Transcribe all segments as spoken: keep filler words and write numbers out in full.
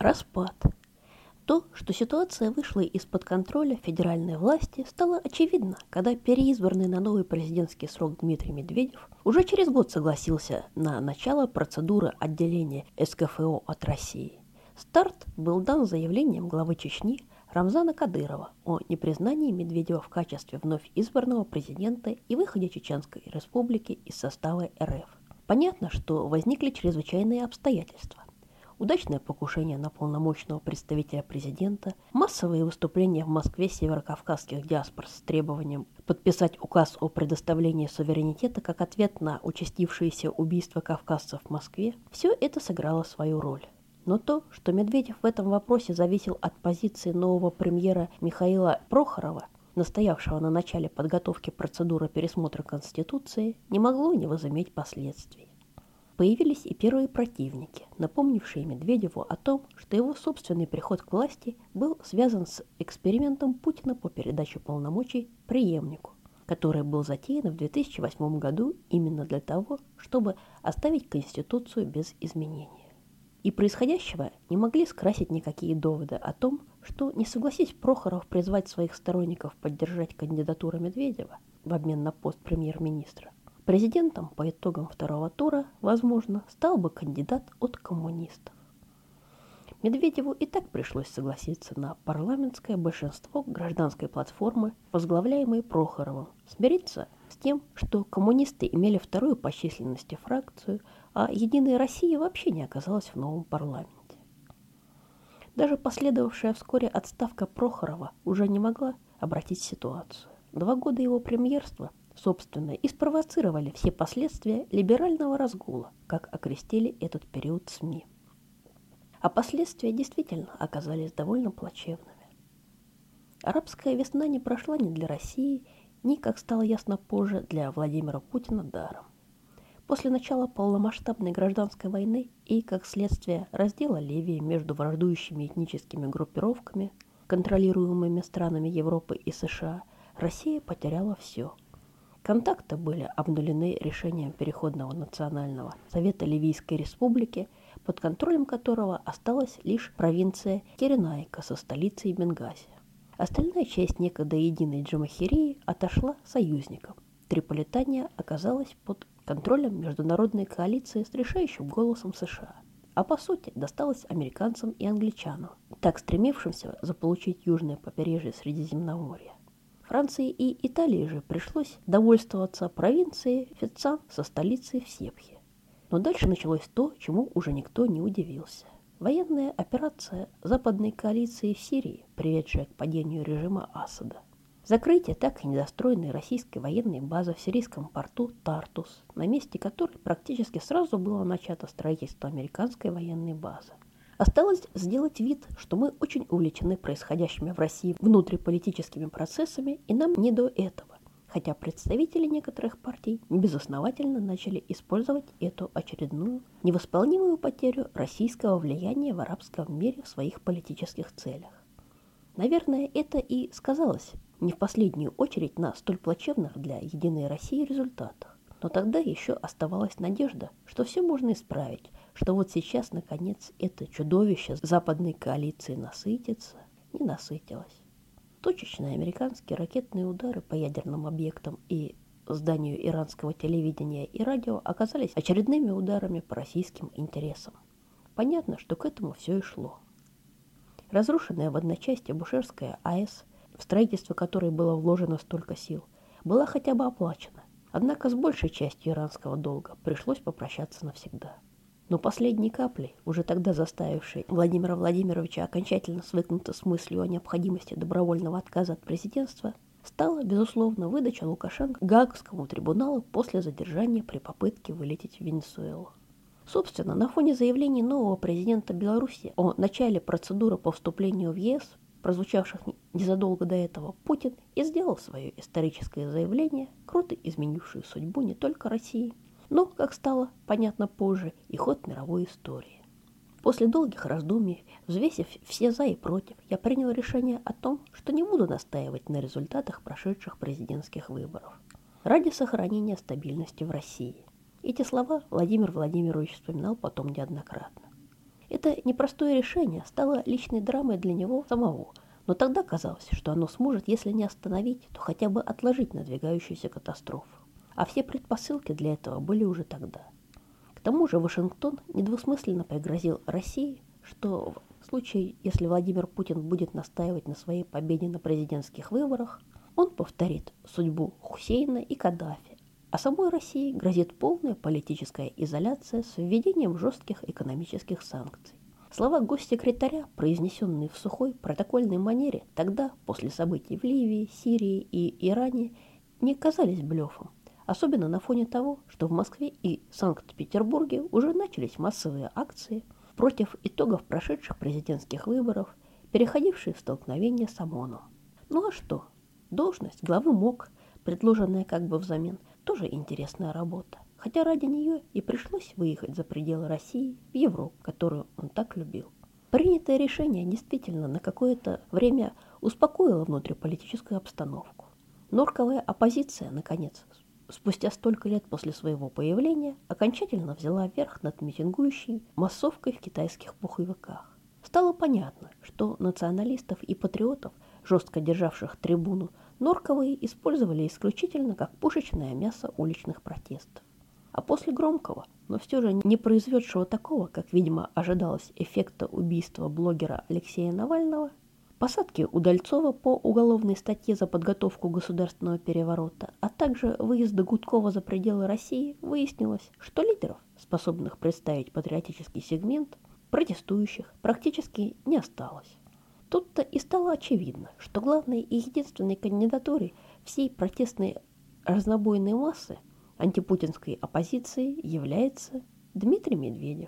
Распад. То, что ситуация вышла из-под контроля федеральной власти, стало очевидно, когда переизбранный на новый президентский срок Дмитрий Медведев уже через год согласился на начало процедуры отделения эс ка эф о от России. Старт был дан заявлением главы Чечни Рамзана Кадырова о непризнании Медведева в качестве вновь избранного президента и выходе Чеченской Республики из состава эр эф. Понятно, что возникли чрезвычайные обстоятельства. Удачное покушение на полномочного представителя президента, массовые выступления в Москве северокавказских диаспор с требованием подписать указ о предоставлении суверенитета как ответ на участившиеся убийства кавказцев в Москве – все это сыграло свою роль. Но то, что Медведев в этом вопросе зависел от позиции нового премьера Михаила Прохорова, настоявшего на начале подготовки процедуры пересмотра Конституции, не могло не возыметь последствий. Появились и первые противники, напомнившие Медведеву о том, что его собственный приход к власти был связан с экспериментом Путина по передаче полномочий преемнику, который был затеян в две тысячи восьмом году именно для того, чтобы оставить Конституцию без изменения. И происходящего не могли скрасить никакие доводы о том, что, не согласись Прохоров призвать своих сторонников поддержать кандидатуру Медведева в обмен на пост премьер-министра, президентом по итогам второго тура, возможно, стал бы кандидат от коммунистов. Медведеву и так пришлось согласиться на парламентское большинство гражданской платформы, возглавляемой Прохоровым, смириться с тем, что коммунисты имели вторую по численности фракцию, а «Единая Россия» вообще не оказалась в новом парламенте. Даже последовавшая вскоре отставка Прохорова уже не могла обратить ситуацию. Два года его премьерства собственно, и спровоцировали все последствия либерального разгула, как окрестили этот период СМИ. А последствия действительно оказались довольно плачевными. Арабская весна не прошла ни для России, ни, как стало ясно позже, для Владимира Путина даром. После начала полномасштабной гражданской войны и, как следствие, раздела Ливии между враждующими этническими группировками, контролируемыми странами Европы и США, Россия потеряла все. Контакты были обнулены решением Переходного национального совета Ливийской республики, под контролем которого осталась лишь провинция Киренайка со столицей Бенгази. Остальная часть некогда единой Джамахирии отошла союзникам. Триполитания оказалась под контролем международной коалиции с решающим голосом США, а по сути досталась американцам и англичанам, так стремившимся заполучить южное побережье Средиземноморья. Франции и Италии же пришлось довольствоваться провинцией Феццан со столицей в Себхе. Но дальше началось то, чему уже никто не удивился. Военная операция западной коалиции в Сирии, приведшая к падению режима Асада. Закрытие так и недостроенной российской военной базы в сирийском порту Тартус, на месте которой практически сразу было начато строительство американской военной базы. Осталось сделать вид, что мы очень увлечены происходящими в России внутриполитическими процессами, и нам не до этого, хотя представители некоторых партий безосновательно начали использовать эту очередную невосполнимую потерю российского влияния в арабском мире в своих политических целях. Наверное, это и сказалось не в последнюю очередь на столь плачевных для «Единой России» результатах. Но тогда еще оставалась надежда, что все можно исправить, что вот сейчас, наконец, это чудовище западной коалиции насытится, не насытилось. Точечные американские ракетные удары по ядерным объектам и зданию иранского телевидения и радио оказались очередными ударами по российским интересам. Понятно, что к этому все и шло. Разрушенная в одночасье Бушерская АЭС, в строительство которой было вложено столько сил, была хотя бы оплачена. Однако с большей частью иранского долга пришлось попрощаться навсегда. Но последней каплей, уже тогда заставившей Владимира Владимировича окончательно свыкнуться с мыслью о необходимости добровольного отказа от президентства, стала, безусловно, выдача Лукашенко Гаагскому трибуналу после задержания при попытке вылететь в Венесуэлу. Собственно, на фоне заявлений нового президента Беларуси о начале процедуры по вступлению в ЕС, прозвучавших незадолго до этого, Путин и сделал свое историческое заявление, круто изменившее судьбу не только России, но, как стало понятно позже, и ход мировой истории. После долгих раздумий, взвесив все за и против, я принял решение о том, что не буду настаивать на результатах прошедших президентских выборов ради сохранения стабильности в России. Эти слова Владимир Владимирович вспоминал потом неоднократно. Это непростое решение стало личной драмой для него самого, но тогда казалось, что оно сможет, если не остановить, то хотя бы отложить надвигающуюся катастрофу. А все предпосылки для этого были уже тогда. К тому же Вашингтон недвусмысленно пригрозил России, что в случае, если Владимир Путин будет настаивать на своей победе на президентских выборах, он повторит судьбу Хусейна и Каддафи, а самой России грозит полная политическая изоляция с введением жестких экономических санкций. Слова госсекретаря, произнесенные в сухой протокольной манере, тогда, после событий в Ливии, Сирии и Иране, не казались блефом, особенно на фоне того, что в Москве и Санкт-Петербурге уже начались массовые акции против итогов прошедших президентских выборов, переходившие в столкновение с ОМОНом. Ну а что? Должность главы МОК, предложенная как бы взамен, тоже интересная работа, хотя ради нее и пришлось выехать за пределы России в Европу, которую он так любил. Принятое решение действительно на какое-то время успокоило внутриполитическую обстановку. Норковая оппозиция, наконец, спустя столько лет после своего появления, окончательно взяла верх над митингующей массовкой в китайских пуховиках. Стало понятно, что националистов и патриотов, жестко державших трибуну, норковые использовали исключительно как пушечное мясо уличных протестов. А после громкого, но все же не произведшего такого, как, видимо, ожидалось, эффекта убийства блогера Алексея Навального, посадки Удальцова по уголовной статье за подготовку государственного переворота, а также выезда Гудкова за пределы России, выяснилось, что лидеров, способных представить патриотический сегмент, протестующих практически не осталось. Тут-то и стало очевидно, что главной и единственной кандидатурой всей протестной разнобойной массы антипутинской оппозиции является Дмитрий Медведев.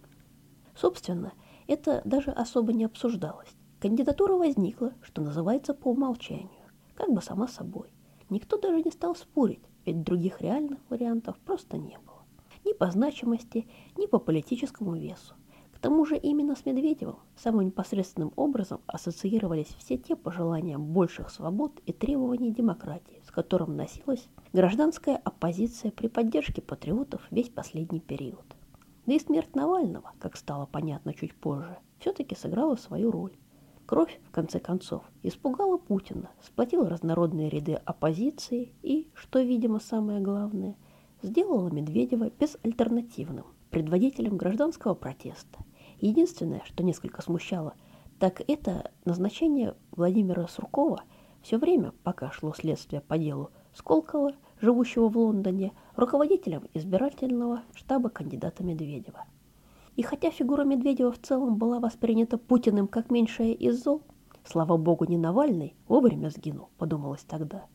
Собственно, это даже особо не обсуждалось. Кандидатура возникла, что называется, по умолчанию, как бы сама собой. Никто даже не стал спорить, ведь других реальных вариантов просто не было. Ни по значимости, ни по политическому весу. К тому же именно с Медведевым самым непосредственным образом ассоциировались все те пожелания больших свобод и требований демократии, с которым носилась гражданская оппозиция при поддержке патриотов весь последний период. Да и смерть Навального, как стало понятно чуть позже, все-таки сыграла свою роль. Кровь, в конце концов, испугала Путина, сплотила разнородные ряды оппозиции и, что, видимо, самое главное, сделала Медведева безальтернативным предводителем гражданского протеста. Единственное, что несколько смущало, так это назначение Владимира Суркова все время, пока шло следствие по делу Сколково, живущего в Лондоне, руководителем избирательного штаба кандидата Медведева. И хотя фигура Медведева в целом была воспринята Путиным как меньшее из зол, слава богу, не Навальный вовремя сгинул, подумалось тогда,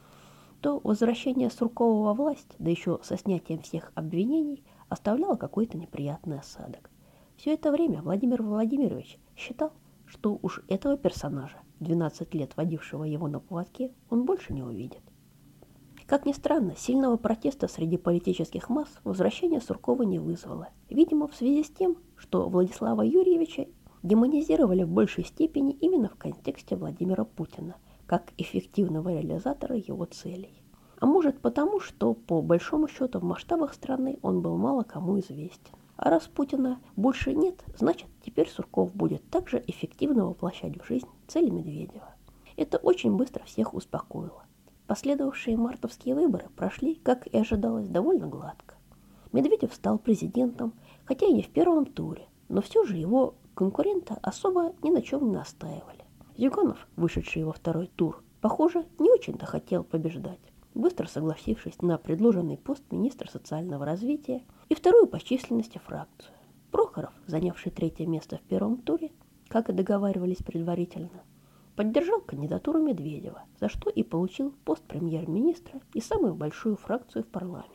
то возвращение Суркова во власть, да еще со снятием всех обвинений, оставляло какой-то неприятный осадок. Все это время Владимир Владимирович считал, что уж этого персонажа, двенадцать лет водившего его на поводке, он больше не увидит. Как ни странно, сильного протеста среди политических масс возвращение Суркова не вызвало. Видимо, в связи с тем, что Владислава Юрьевича демонизировали в большей степени именно в контексте Владимира Путина, как эффективного реализатора его целей. А может потому, что, по большому счету, в масштабах страны он был мало кому известен. А раз Путина больше нет, значит, теперь Сурков будет также эффективно воплощать в жизнь цели Медведева. Это очень быстро всех успокоило. Последовавшие мартовские выборы прошли, как и ожидалось, довольно гладко. Медведев стал президентом, хотя и не в первом туре, но все же его конкурента особо ни на чем не настаивали. Зюганов, вышедший во второй тур, похоже, не очень-то хотел побеждать, быстро согласившись на предложенный пост министра социального развития и вторую по численности фракцию. Прохоров, занявший третье место в первом туре, как и договаривались предварительно, поддержал кандидатуру Медведева, за что и получил пост премьер-министра и самую большую фракцию в парламенте.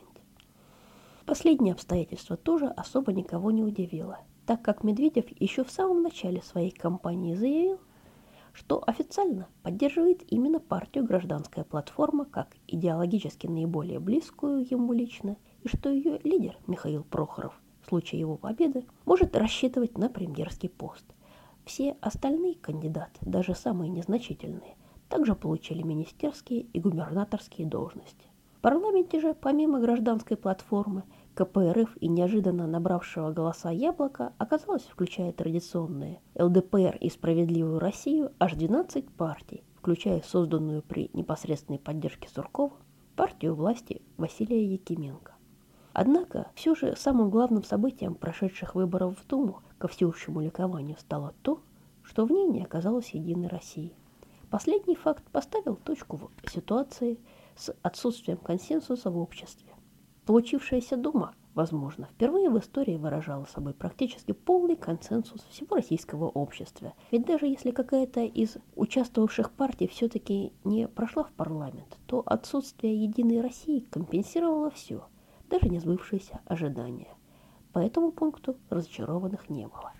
Последнее обстоятельство тоже особо никого не удивило, так как Медведев еще в самом начале своей кампании заявил, что официально поддерживает именно партию «Гражданская платформа» как идеологически наиболее близкую ему лично, и что ее лидер Михаил Прохоров в случае его победы может рассчитывать на премьерский пост. Все остальные кандидаты, даже самые незначительные, также получили министерские и губернаторские должности. В парламенте же, помимо «Гражданской платформы», КПРФ и неожиданно набравшего голоса «Яблоко» оказалось, включая традиционные ЛДПР и «Справедливую Россию», аж двенадцать партий, включая созданную при непосредственной поддержке Суркова партию власти Василия Якименко. Однако все же самым главным событием прошедших выборов в Думу ко всеобщему ликованию стало то, что в ней не оказалось «Единой России». Последний факт поставил точку в ситуации с отсутствием консенсуса в обществе. Получившаяся Дума, возможно, впервые в истории выражала собой практически полный консенсус всего российского общества. Ведь даже если какая-то из участвовавших партий все-таки не прошла в парламент, то отсутствие «Единой России» компенсировало все, даже не сбывшиеся ожидания. По этому пункту разочарованных не было.